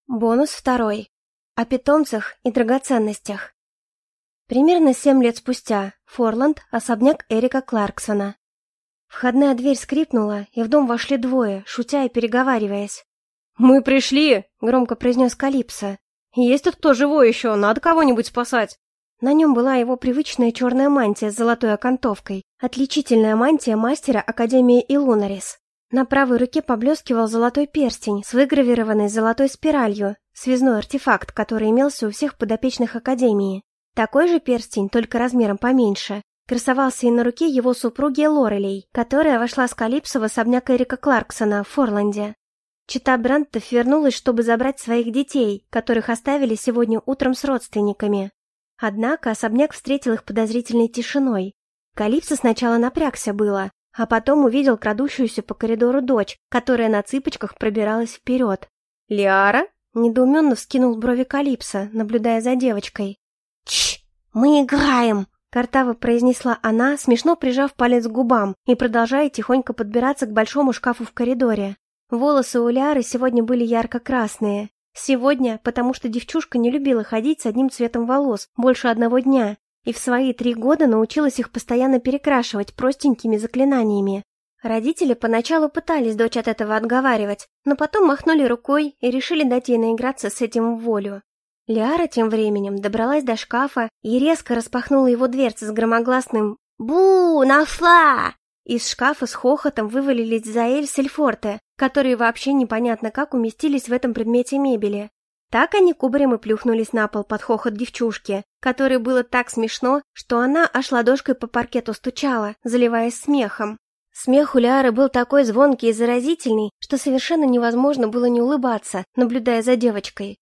Бонус 2. О питомцах и драгоценностях. Примерно 7 лет спустя. Форланд, особняк Эрика Кларксона. Входная дверь скрипнула, и в дом вошли двое, шутя и переговариваясь. «Мы пришли!» — громко произнес Калипсо. «Есть тут кто живой еще? Надо кого-нибудь спасать!» На нем была его привычная черная мантия с золотой окантовкой, отличительная мантия мастера Академии Илунарис. На правой руке поблескивал золотой перстень с выгравированной золотой спиралью, связной артефакт, который имелся у всех подопечных Академии. Такой же перстень, только размером поменьше, красовался и на руке его супруги Лорелей, которая вошла с Калипсо в особняк Эрика Кларксона в Форланде. Чета Брандтов вернулась, чтобы забрать своих детей, которых оставили сегодня утром с родственниками. Однако особняк встретил их подозрительной тишиной. Калипсо сначала напрягся было, а потом увидел крадущуюся по коридору дочь, которая на цыпочках пробиралась вперед. «Лиара?» — недоуменно вскинул брови Калипсо, наблюдая за девочкой. «Тш! Мы играем!» — картаво произнесла она, смешно прижав палец к губам и продолжая тихонько подбираться к большому шкафу в коридоре. Волосы у Лиары сегодня были ярко-красные. Сегодня, потому что девчушка не любила ходить с одним цветом волос больше одного дня, и в свои 3 года научилась их постоянно перекрашивать простенькими заклинаниями. Родители поначалу пытались дочь от этого отговаривать, но потом махнули рукой и решили дать ей наиграться с этим в волю. Лиара тем временем добралась до шкафа и резко распахнула его дверцы с громогласным «Бу! Нашла!». Из шкафа с хохотом вывалились Заэль с Эльфорте, которые вообще непонятно как уместились в этом предмете мебели. Так они кубарем и плюхнулись на пол под хохот девчушки, которой было так смешно, что она аж ладошкой по паркету стучала, заливаясь смехом. Смех у Лиары был такой звонкий и заразительный, что совершенно невозможно было не улыбаться, наблюдая за девочкой.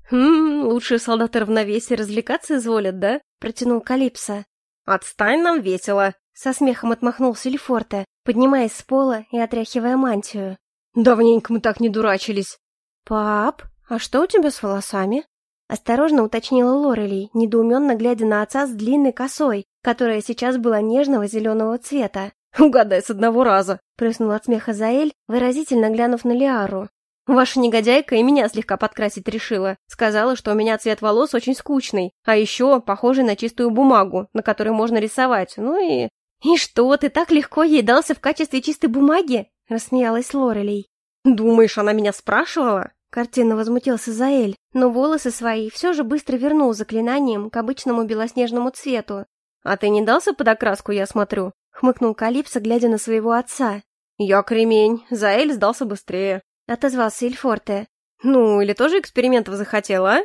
Лучшие солдаты равновесия развлекаться изволят, да?» — протянул Калипсо. «Отстань, нам весело!» — со смехом отмахнулся Эльфорте, поднимаясь с пола и отряхивая мантию. «Давненько мы так не дурачились!» «Пап, а что у тебя с волосами?» — осторожно уточнила Лорелей, недоуменно глядя на отца с длинной косой, которая сейчас была нежного зеленого цвета. «Угадай с одного раза!» — прыснул от смеха Заэль, выразительно глянув на Лиару. «Ваша негодяйка и меня слегка подкрасить решила. Сказала, что у меня цвет волос очень скучный, а еще похожий на чистую бумагу, на которой можно рисовать. Ну и...» «И что, ты так легко ей дался в качестве чистой бумаги?» — рассмеялась Лорелей. «Думаешь, она меня спрашивала?» — картинно возмутился Заэль, но волосы свои все же быстро вернул заклинанием к обычному белоснежному цвету. «А ты не дался под окраску, я смотрю?» — хмыкнул Калипсо, глядя на своего отца. «Я кремень, Заэль сдался быстрее», — отозвался Эльфорте. «Ну, или тоже экспериментов захотела, а?»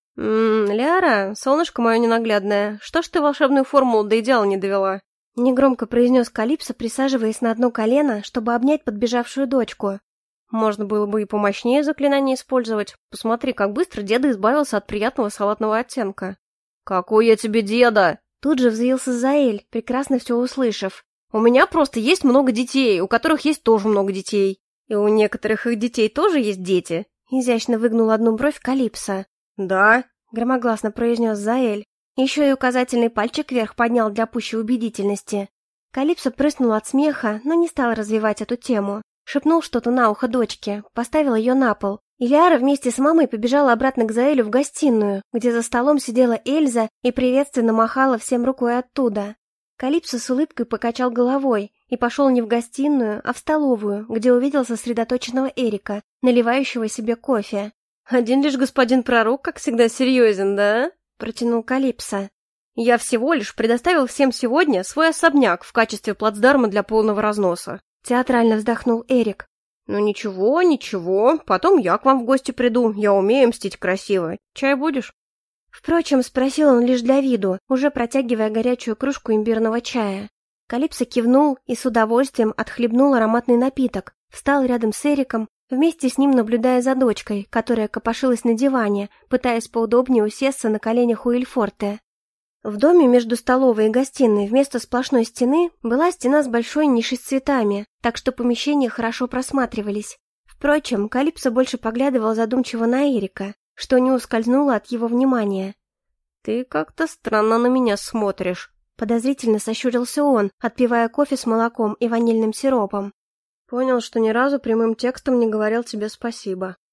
Лиара, солнышко мое ненаглядное, что ж ты волшебную формулу до идеала не довела?» Негромко произнес Калипсо, присаживаясь на одно колено, чтобы обнять подбежавшую дочку. «Можно было бы и помощнее заклинание использовать. Посмотри, как быстро деда избавился от приятного салатного оттенка». «Какой я тебе деда?» Тут же взвился Заэль, прекрасно все услышав. «У меня просто есть много детей, у которых есть тоже много детей. И у некоторых их детей тоже есть дети». Изящно выгнул одну бровь Калипсо. «Да», — громогласно произнес Заэль. Еще и указательный пальчик вверх поднял для пущей убедительности. Калипсо прыснул от смеха, но не стал развивать эту тему. Шепнул что-то на ухо дочке, поставил ее на пол. И Лиара вместе с мамой побежала обратно к Заэлю в гостиную, где за столом сидела Эльза и приветственно махала всем рукой оттуда. Калипсо с улыбкой покачал головой и пошел не в гостиную, а в столовую, где увидел сосредоточенного Эрика, наливающего себе кофе. «Один лишь господин пророк, как всегда, серьезен, да?» — протянул Калипсо. «Я всего лишь предоставил всем сегодня свой особняк в качестве плацдарма для полного разноса». Театрально вздохнул Эрик. «Ну ничего, ничего, потом я к вам в гости приду, я умею мстить красиво. Чай будешь?» Впрочем, спросил он лишь для виду, уже протягивая горячую кружку имбирного чая. Калипсо кивнул и с удовольствием отхлебнул ароматный напиток, встал рядом с Эриком, вместе с ним наблюдая за дочкой, которая копошилась на диване, пытаясь поудобнее усесться на коленях у Эльфорте. В доме между столовой и гостиной вместо сплошной стены была стена с большой нишей с цветами, так что помещения хорошо просматривались. Впрочем, Калипсо больше поглядывал задумчиво на Эрика, что не ускользнуло от его внимания. «Ты как-то странно на меня смотришь», — подозрительно сощурился он, отпивая кофе с молоком и ванильным сиропом. «Понял, что ни разу прямым текстом не говорил тебе спасибо».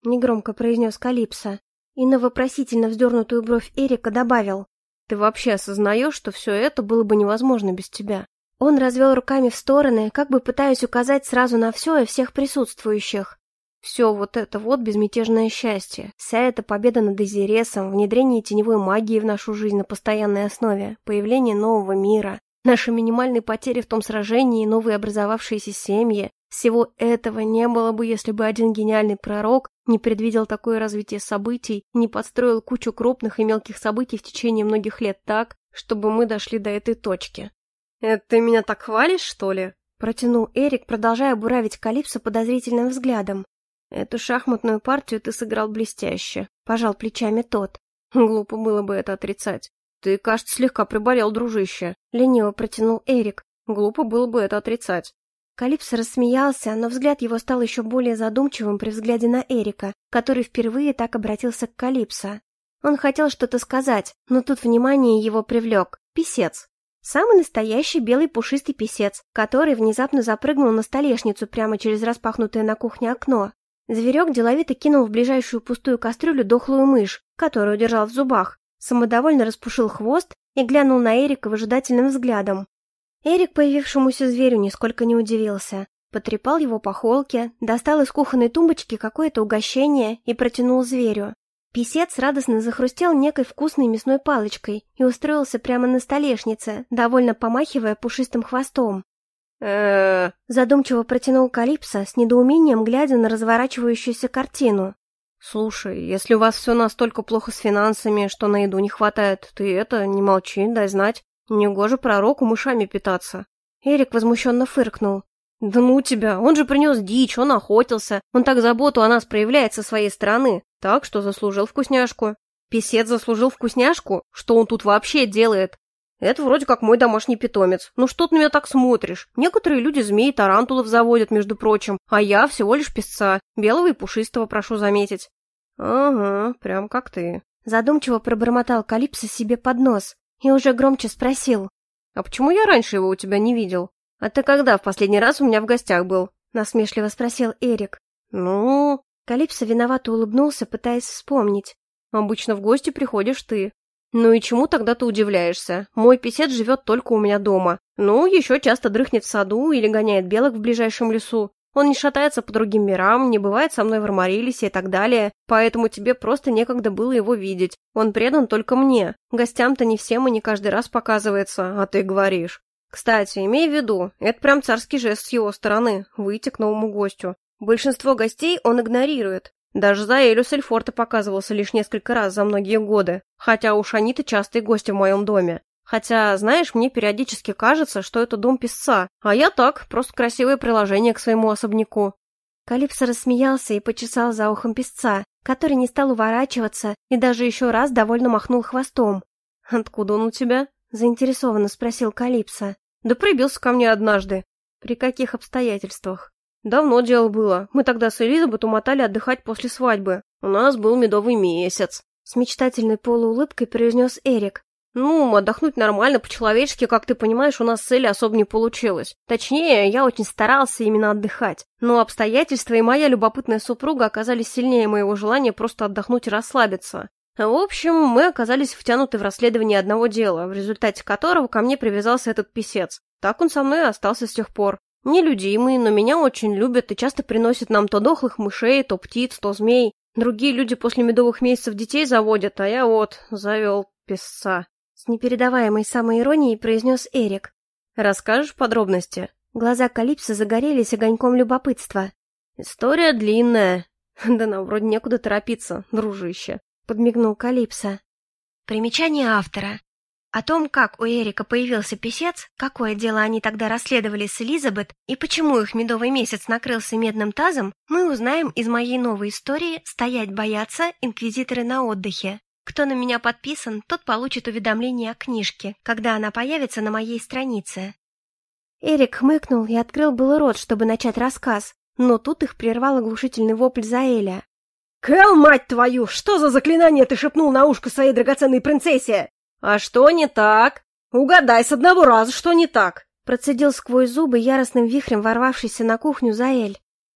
— негромко произнес Калипсо. И на вопросительно вздернутую бровь Эрика добавил: «Ты вообще осознаешь, что все это было бы невозможно без тебя?» Он развел руками в стороны, как бы пытаясь указать сразу на все и всех присутствующих. Все вот это вот безмятежное счастье, вся эта победа над Изересом, внедрение теневой магии в нашу жизнь на постоянной основе, появление нового мира, наши минимальные потери в том сражении, новые образовавшиеся семьи. Всего этого не было бы, если бы один гениальный пророк не предвидел такое развитие событий, не подстроил кучу крупных и мелких событий в течение многих лет так, чтобы мы дошли до этой точки. «Это ты меня так хвалишь, что ли?» — протянул Эрик, продолжая буравить Калипсо подозрительным взглядом. «Эту шахматную партию ты сыграл блестяще», — пожал плечами тот. «Глупо было бы это отрицать. Ты, кажется, слегка приболел, дружище», — лениво протянул Эрик. «Глупо было бы это отрицать». Калипсо рассмеялся, но взгляд его стал еще более задумчивым при взгляде на Эрика, который впервые так обратился к Калипсо. Он хотел что-то сказать, но тут внимание его привлек писец. Самый настоящий белый пушистый писец, который внезапно запрыгнул на столешницу прямо через распахнутое на кухне окно. Зверек деловито кинул в ближайшую пустую кастрюлю дохлую мышь, которую держал в зубах, самодовольно распушил хвост и глянул на Эрика выжидательным взглядом. Эрик появившемуся зверю нисколько не удивился. Потрепал его по холке, достал из кухонной тумбочки какое-то угощение и протянул зверю. Писец радостно захрустел некой вкусной мясной палочкой и устроился прямо на столешнице, довольно помахивая пушистым хвостом. Задумчиво протянул Калипсо, с недоумением глядя на разворачивающуюся картину. «Слушай, если у вас все настолько плохо с финансами, что на еду не хватает, ты не молчи, дай знать. Негоже пророку мышами питаться». Эрик возмущенно фыркнул. «Да ну тебя, он же принес дичь, он охотился, он так заботу о нас проявляет со своей стороны, так что заслужил вкусняшку». «Писец заслужил вкусняшку? Что он тут вообще делает?» «Это вроде как мой домашний питомец. Ну что ты на меня так смотришь? Некоторые люди змей тарантулов заводят, между прочим, а я всего лишь песца, белого и пушистого, прошу заметить». «Ага, прям как ты». Задумчиво пробормотал Калипсо себе под нос и уже громче спросил: «А почему я раньше его у тебя не видел? А ты когда в последний раз у меня в гостях был?» Насмешливо спросил Эрик. «Ну...» Калипсо виновато улыбнулся, пытаясь вспомнить. «Обычно в гости приходишь ты». «Ну и чему тогда ты удивляешься? Мой писец живет только у меня дома. Ну, еще часто дрыхнет в саду или гоняет белок в ближайшем лесу. Он не шатается по другим мирам, не бывает со мной в Армарилисе и так далее, поэтому тебе просто некогда было его видеть. Он предан только мне. Гостям-то не всем и не каждый раз показывается, а ты говоришь. Кстати, имей в виду, это прям царский жест с его стороны, выйти к новому гостю. Большинство гостей он игнорирует. Даже Заэлю с Эльфорта показывался лишь несколько раз за многие годы, хотя уж они-то частые гости в моем доме. Хотя, знаешь, мне периодически кажется, что это дом писца, а я так, просто красивое приложение к своему особняку». Калипсо рассмеялся и почесал за ухом писца, который не стал уворачиваться и даже еще раз довольно махнул хвостом. «Откуда он у тебя?» — заинтересованно спросил Калипсо. «Да прибился ко мне однажды». «При каких обстоятельствах?» «Давно дело было. Мы тогда с Элизабет умотали отдыхать после свадьбы. У нас был медовый месяц». С мечтательной полуулыбкой произнес Эрик. «Ну, отдохнуть нормально, по-человечески, как ты понимаешь, у нас с Элли особо не получилось. Точнее, я очень старался именно отдыхать. Но обстоятельства и моя любопытная супруга оказались сильнее моего желания просто отдохнуть и расслабиться. В общем, мы оказались втянуты в расследование одного дела, в результате которого ко мне привязался этот писец. Так он со мной и остался с тех пор. Нелюдимый, но меня очень любят и часто приносят нам то дохлых мышей, то птиц, то змей. Другие люди после медовых месяцев детей заводят, а я завел писца». С непередаваемой самоиронией произнес Эрик. «Расскажешь подробности?» Глаза Калипсо загорелись огоньком любопытства. «История длинная». «Да нам вроде некуда торопиться, дружище», — подмигнул Калипсо. Примечание автора. О том, как у Эрика появился писец, какое дело они тогда расследовали с Элизабет и почему их медовый месяц накрылся медным тазом, мы узнаем из моей новой истории «Стоять боятся. Инквизиторы на отдыхе». Кто на меня подписан, тот получит уведомление о книжке, когда она появится на моей странице. Эрик хмыкнул и открыл было рот, чтобы начать рассказ, но тут их прервал оглушительный вопль Заэля. «Кэл, мать твою, что за заклинание ты шепнул на ушко своей драгоценной принцессе?» «А что не так? Угадай с одного раза, что не так!» Процедил сквозь зубы яростным вихрем ворвавшийся на кухню Заэль.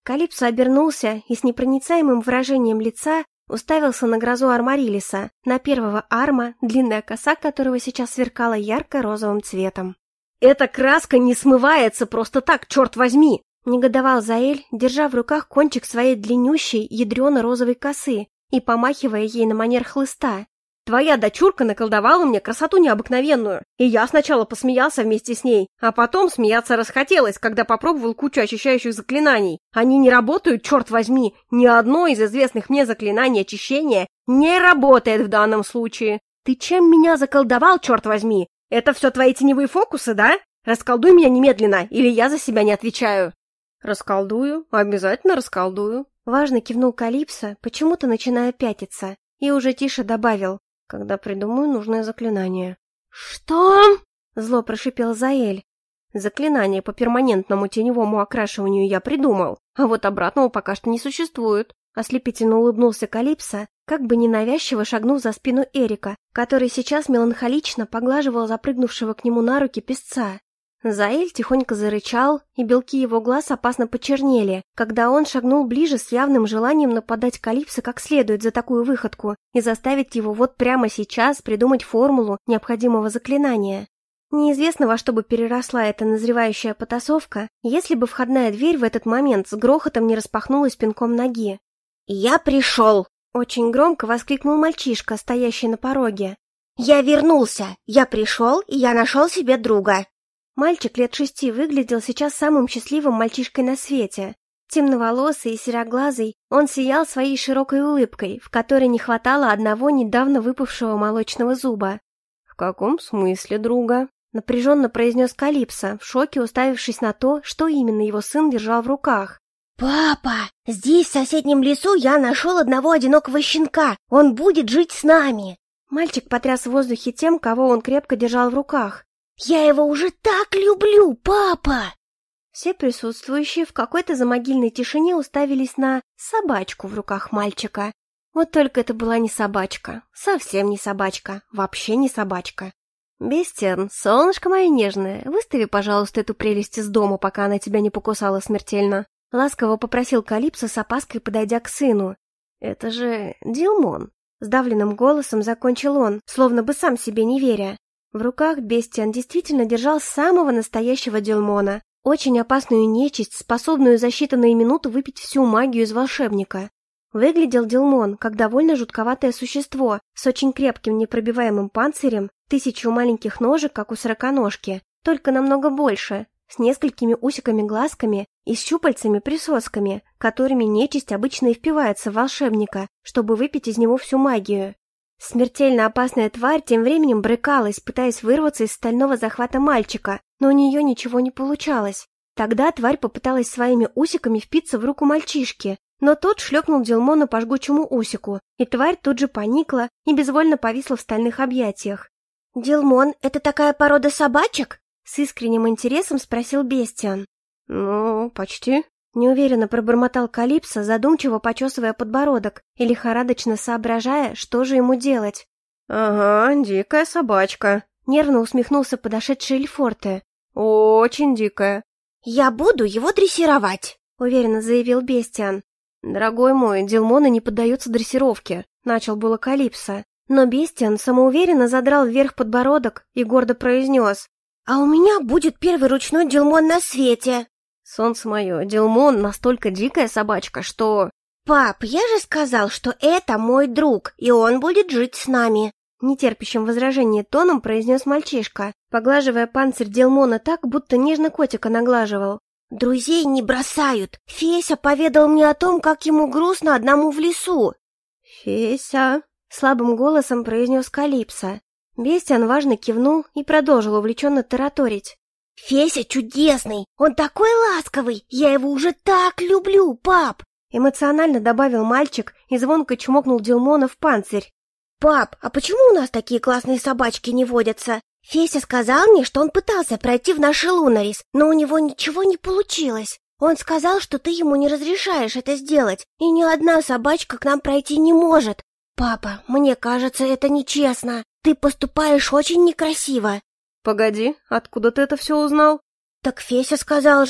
Калипсо обернулся и с непроницаемым выражением лица уставился на грозу Армарилиса, на первого Арма, длинная коса которого сейчас сверкала ярко-розовым цветом. «Эта краска не смывается просто так, черт возьми!» — негодовал Заэль, держа в руках кончик своей длиннющей, ядрено-розовой косы и помахивая ей на манер хлыста. «Твоя дочурка наколдовала мне красоту необыкновенную, и я сначала посмеялся вместе с ней, а потом смеяться расхотелось, когда попробовал кучу очищающих заклинаний. Они не работают, черт возьми, ни одно из известных мне заклинаний очищения не работает в данном случае. Ты чем меня заколдовал, черт возьми? Это все твои теневые фокусы, да? Расколдуй меня немедленно, или я за себя не отвечаю». «Расколдую, обязательно расколдую», — важно кивнул Калипсо, почему-то начиная пятиться, и уже тише добавил: «когда придумаю нужное заклинание». «Что?» — зло прошипел Заэль. «Заклинание по перманентному теневому окрашиванию я придумал, а вот обратного пока что не существует». Ослепительно улыбнулся Калипсо, как бы ненавязчиво шагнув за спину Эрика, который сейчас меланхолично поглаживал запрыгнувшего к нему на руки песца. Заэль тихонько зарычал, и белки его глаз опасно почернели, когда он шагнул ближе с явным желанием нападать Калипсо как следует за такую выходку и заставить его вот прямо сейчас придумать формулу необходимого заклинания. Неизвестно, во что бы переросла эта назревающая потасовка, если бы входная дверь в этот момент с грохотом не распахнулась пинком ноги. «Я пришел!» — очень громко воскликнул мальчишка, стоящий на пороге. «Я вернулся! Я пришел, и я нашел себе друга!» Мальчик лет 6 выглядел сейчас самым счастливым мальчишкой на свете. Темноволосый и сероглазый, он сиял своей широкой улыбкой, в которой не хватало одного недавно выпавшего молочного зуба. «В каком смысле, друга?» — напряженно произнес Калипсо, в шоке уставившись на то, что именно его сын держал в руках. «Папа, здесь, в соседнем лесу, я нашел одного одинокого щенка. Он будет жить с нами!» Мальчик потряс в воздухе тем, кого он крепко держал в руках. «Я его уже так люблю, папа!» Все присутствующие в какой-то замогильной тишине уставились на собачку в руках мальчика. Вот только это была не собачка, совсем не собачка, вообще не собачка. «Бестиан, солнышко мое нежное, выстави, пожалуйста, эту прелесть из дома, пока она тебя не покусала смертельно», — ласково попросил Калипсо с опаской, подойдя к сыну. «Это же Дилмон», — сдавленным голосом закончил он, словно бы сам себе не веря. В руках Бестиан действительно держал самого настоящего Дилмона, очень опасную нечисть, способную за считанные минуты выпить всю магию из волшебника. Выглядел Дилмон как довольно жутковатое существо с очень крепким непробиваемым панцирем, 1000 маленьких ножек, как у сороконожки, только намного больше, с несколькими усиками-глазками и с щупальцами-присосками, которыми нечисть обычно и впивается в волшебника, чтобы выпить из него всю магию. Смертельно опасная тварь тем временем брыкалась, пытаясь вырваться из стального захвата мальчика, но у нее ничего не получалось. Тогда тварь попыталась своими усиками впиться в руку мальчишки, но тот шлепнул Дилмона по жгучему усику, и тварь тут же поникла и безвольно повисла в стальных объятиях. «Дилмон — это такая порода собачек?» — с искренним интересом спросил Бестиан. «Ну, почти», — неуверенно пробормотал Калипсо, задумчиво почесывая подбородок и лихорадочно соображая, что же ему делать. «Ага, дикая собачка», — нервно усмехнулся подошедший Эльфорте. «Очень дикая». «Я буду его дрессировать», — уверенно заявил Бестиан. «Дорогой мой, Дилмоны не поддаются дрессировке», — начал было Калипсо. Но Бестиан самоуверенно задрал вверх подбородок и гордо произнес: «А у меня будет первый ручной Дилмон на свете». «Солнце мое, Дилмон настолько дикая собачка, что...» «Пап, я же сказал, что это мой друг, и он будет жить с нами», — нетерпящим возражения тоном произнес мальчишка, поглаживая панцирь Дилмона так, будто нежно котика наглаживал. «Друзей не бросают. Феся поведал мне о том, как ему грустно одному в лесу». «Феся», — слабым голосом произнес Калипсо. Бестиан важно кивнул и продолжил увлеченно тараторить. «Феся чудесный, он такой ласковый, я его уже так люблю, пап!» Эмоционально добавил мальчик и звонко чмокнул Дилмона в панцирь. «Пап, а почему у нас такие классные собачки не водятся? Феся сказал мне, что он пытался пройти в наш Лунарис, но у него ничего не получилось. Он сказал, что ты ему не разрешаешь это сделать, и ни одна собачка к нам пройти не может. Папа, мне кажется, это нечестно. Ты поступаешь очень некрасиво». «Погоди, откуда ты это все узнал?» «Так Феся сказал же».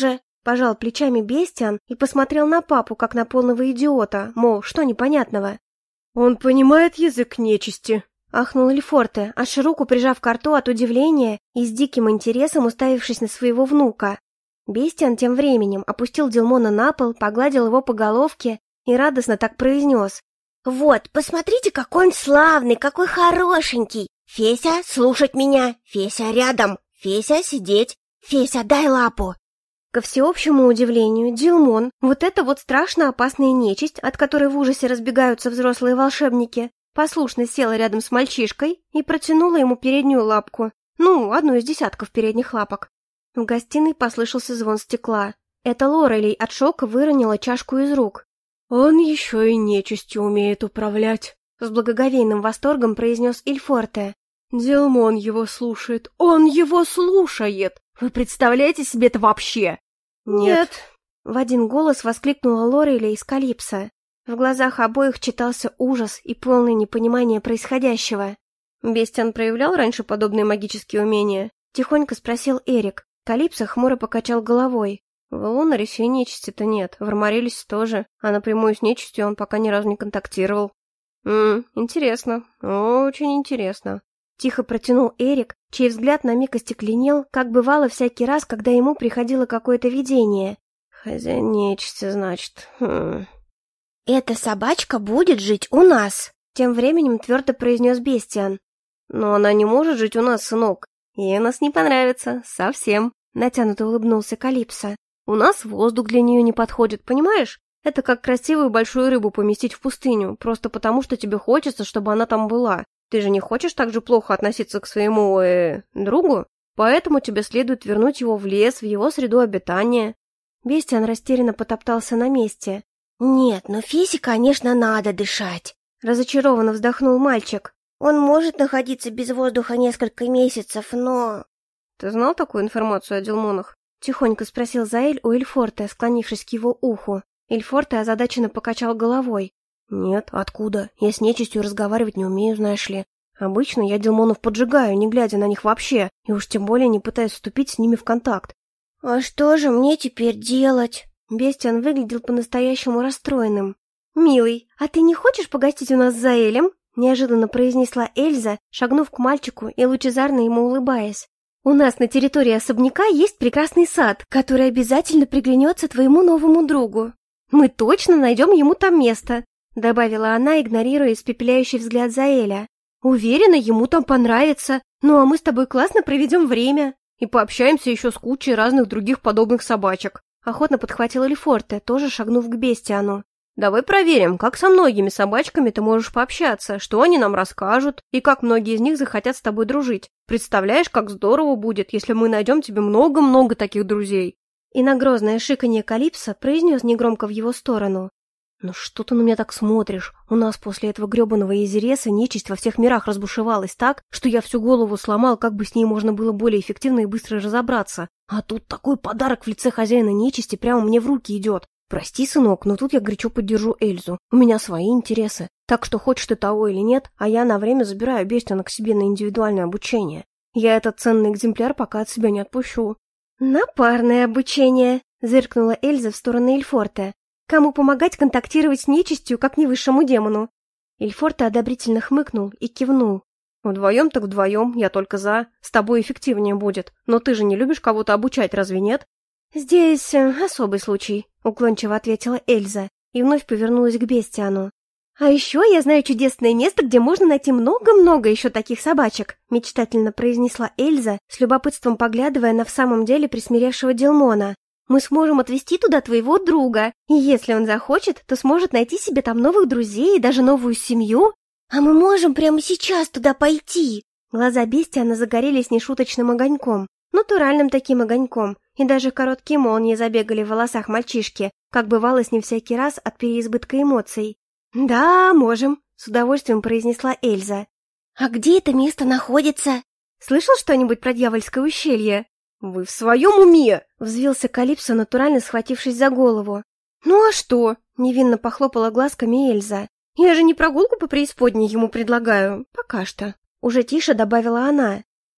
Пожал плечами Бестиан и посмотрел на папу, как на полного идиота, мол, что непонятного. «Он понимает язык нечисти», — ахнул Эльфорте, аж руку прижав к рту от удивления и с диким интересом уставившись на своего внука. Бестиан тем временем опустил Дилмона на пол, погладил его по головке и радостно так произнес. «Вот, посмотрите, какой он славный, какой хорошенький! Феся, слушать меня! Феся, рядом! Феся, сидеть! Феся, дай лапу!» Ко всеобщему удивлению, Дилмон, вот эта вот страшно опасная нечисть, от которой в ужасе разбегаются взрослые волшебники, послушно села рядом с мальчишкой и протянула ему переднюю лапку. Ну, одну из десятков передних лапок. В гостиной послышался звон стекла. Это Лорелей от шока выронила чашку из рук. «Он еще и нечистью умеет управлять», — с благоговейным восторгом произнес Эльфорте. «Дилмон его слушает! Он его слушает! Вы представляете себе это вообще?» «Нет!» — в один голос воскликнула Лорелей из Калипсо. В глазах обоих читался ужас и полное непонимание происходящего. «Бестиан проявлял раньше подобные магические умения?» — тихонько спросил Эрик. Калипсо хмуро покачал головой. «В Лунарисе нечисти-то нет, в Армарилисе тоже, а напрямую с нечистью он пока ни разу не контактировал». Интересно, очень интересно». Тихо протянул Эрик, чей взгляд на миг остекленел, как бывало всякий раз, когда ему приходило какое-то видение. «Хозяин нечисти, значит. «Эта собачка будет жить у нас», — тем временем твердо произнес Бестиан. «Но она не может жить у нас, сынок. Ей у нас не понравится. Совсем», — натянуто улыбнулся Калипсо. «У нас воздух для нее не подходит, понимаешь? Это как красивую большую рыбу поместить в пустыню, просто потому, что тебе хочется, чтобы она там была. Ты же не хочешь так же плохо относиться к своему, другу? Поэтому тебе следует вернуть его в лес, в его среду обитания». Бестиан растерянно потоптался на месте. «Нет, но Фесе, конечно, надо дышать», — разочарованно вздохнул мальчик. «Он может находиться без воздуха несколько месяцев, но...» «Ты знал такую информацию о Дилмонах?» — тихонько спросил Заэль у Эльфорте, склонившись к его уху. Эльфорте озадаченно покачал головой. «Нет, откуда? Я с нечистью разговаривать не умею, знаешь ли. Обычно я Дилмонов поджигаю, не глядя на них вообще, и уж тем более не пытаюсь вступить с ними в контакт». «А что же мне теперь делать?» Бестиан выглядел по-настоящему расстроенным. «Милый, а ты не хочешь погостить у нас с Заэлем?» — неожиданно произнесла Эльза, шагнув к мальчику и лучезарно ему улыбаясь. «У нас на территории особняка есть прекрасный сад, который обязательно приглянется твоему новому другу. Мы точно найдем ему там место», — добавила она, игнорируя испепеляющий взгляд Заэля. «Уверена, ему там понравится. Ну а мы с тобой классно проведем время. И пообщаемся еще с кучей разных других подобных собачек», — охотно подхватил Эльфорте, тоже шагнув к Бестиану. «Давай проверим, как со многими собачками ты можешь пообщаться, что они нам расскажут, и как многие из них захотят с тобой дружить. Представляешь, как здорово будет, если мы найдем тебе много-много таких друзей». И на грозное шиканье Калипсо произнес негромко в его сторону. «Ну что ты на меня так смотришь? У нас после этого гребаного Эзереса нечисть во всех мирах разбушевалась так, что я всю голову сломал, как бы с ней можно было более эффективно и быстро разобраться. А тут такой подарок в лице хозяина нечисти прямо мне в руки идет. Прости, сынок, но тут я горячо поддержу Эльзу. У меня свои интересы. Так что хочешь ты того или нет, а я на время забираю Бестиана к себе на индивидуальное обучение. Я этот ценный экземпляр пока от себя не отпущу». «На парное обучение», — зыркнула Эльза в сторону Эльфорте. «Кому помогать контактировать с нечистью, как не высшему демону?» Эльфорте одобрительно хмыкнул и кивнул. «Вдвоем так вдвоем, я только за. С тобой эффективнее будет. Но ты же не любишь кого-то обучать, разве нет?» «Здесь особый случай», — уклончиво ответила Эльза и вновь повернулась к Бестиану. «А еще я знаю чудесное место, где можно найти много-много еще таких собачек», — мечтательно произнесла Эльза, с любопытством поглядывая на в самом деле присмиревшего Дилмона. «Мы сможем отвезти туда твоего друга, и если он захочет, то сможет найти себе там новых друзей и даже новую семью». «А мы можем прямо сейчас туда пойти?» Глаза Бестиана загорелись нешуточным огоньком, натуральным таким огоньком, и даже короткие молнии забегали в волосах мальчишки, как бывало с ним всякий раз от переизбытка эмоций. «Да, можем», — с удовольствием произнесла Эльза. «А где это место находится?» «Слышал что-нибудь про дьявольское ущелье?» «Вы в своем уме?» — взвился Калипсо, натурально схватившись за голову. «Ну а что?» — невинно похлопала глазками Эльза. «Я же не прогулку по преисподней ему предлагаю, пока что». Уже тише добавила она.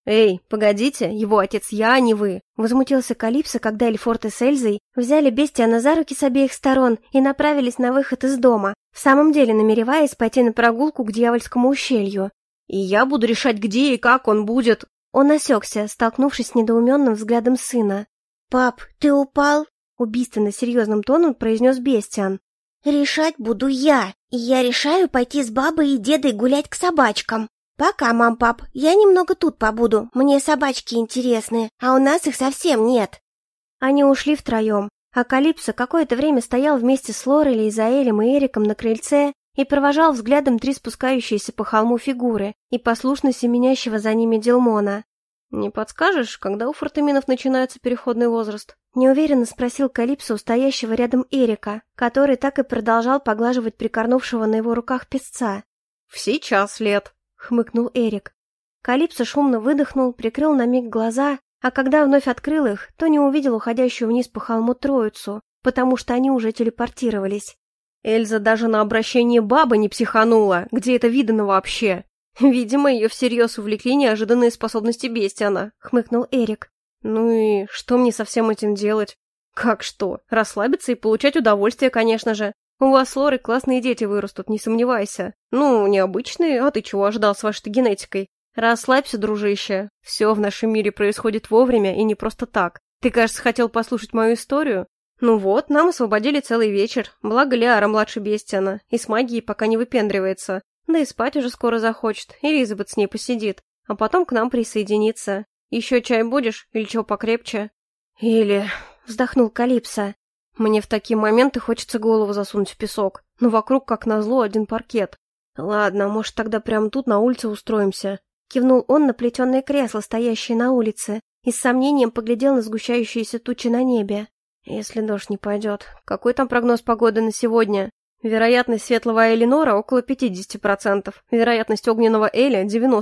«Эй, погодите, его отец я, а не вы!» Возмутился Калипсо, когда Эльфорт с Эльзой взяли Бестиана за руки с обеих сторон и направились на выход из дома, в самом деле намереваясь пойти на прогулку к дьявольскому ущелью. «И я буду решать, где и как он будет...» Он осекся, столкнувшись с недоуменным взглядом сына. «Пап, ты упал?» Убийственно серьезным тоном произнес Бестиан. «Решать буду я, и я решаю пойти с бабой и дедой гулять к собачкам. Пока, мам-пап, я немного тут побуду, мне собачки интересны, а у нас их совсем нет». Они ушли втроем, а Калипсо какое-то время стоял вместе с Лорелей, Заэлем и Эриком на крыльце и провожал взглядом 3 спускающиеся по холму фигуры и послушно семенящего за ними Дилмона. «Не подскажешь, когда у фортеминов начинается переходный возраст?» Неуверенно спросил Калипсо у стоящего рядом Эрика, который так и продолжал поглаживать прикорнувшего на его руках песца. «В сейчас лет», — хмыкнул Эрик. Калипсо шумно выдохнул, прикрыл на миг глаза, а когда вновь открыл их, то не увидел уходящую вниз по холму троицу, потому что они уже телепортировались. «Эльза даже на обращение бабы не психанула, где это видано вообще?» «Видимо, ее всерьез увлекли неожиданные способности Бестиана», — хмыкнул Эрик. «Ну и что мне со всем этим делать?» «Как что? Расслабиться и получать удовольствие, конечно же. У вас с Лорой классные дети вырастут, не сомневайся. Ну, необычные, а ты чего ожидал с вашей-то генетикой? Расслабься, дружище. Все в нашем мире происходит вовремя и не просто так. Ты, кажется, хотел послушать мою историю? Ну вот, нам освободили целый вечер, благо Лиара младше Бестиана, и с магией пока не выпендривается. Да и спать уже скоро захочет, Элизабет с ней посидит, а потом к нам присоединится. Еще чай будешь? Или чего покрепче?» «Или...» — вздохнул Калипсо. «Мне в такие моменты хочется голову засунуть в песок, но вокруг, как назло, один паркет. Ладно, может, тогда прямо тут на улице устроимся?» Кивнул он на плетеное кресло, стоящее на улице, и с сомнением поглядел на сгущающиеся тучи на небе. «Если дождь не пойдет. Какой там прогноз погоды на сегодня?» «Вероятность светлого Элинора около 50%, вероятность огненного Эля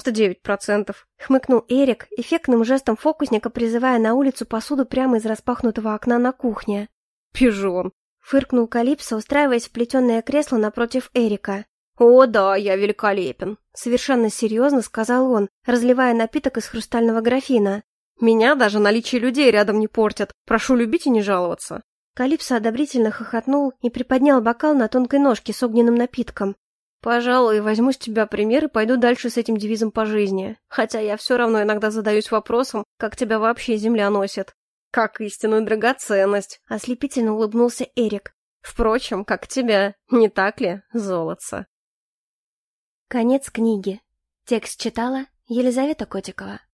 99%. Хмыкнул Эрик, эффектным жестом фокусника призывая на улицу посуду прямо из распахнутого окна на кухне. «Пижон!» — фыркнул Калипсо, устраиваясь в плетеное кресло напротив Эрика. «О да, я великолепен!» — совершенно серьезно сказал он, разливая напиток из хрустального графина. «Меня даже наличие людей рядом не портят. Прошу любить и не жаловаться». Калипсо одобрительно хохотнул и приподнял бокал на тонкой ножке с огненным напитком. «Пожалуй, возьму с тебя пример и пойду дальше с этим девизом по жизни. Хотя я все равно иногда задаюсь вопросом, как тебя вообще земля носит. Как истинную драгоценность», — ослепительно улыбнулся Эрик. «Впрочем, как тебя, не так ли, золотце?» Конец книги. Текст читала Елизавета Котикова.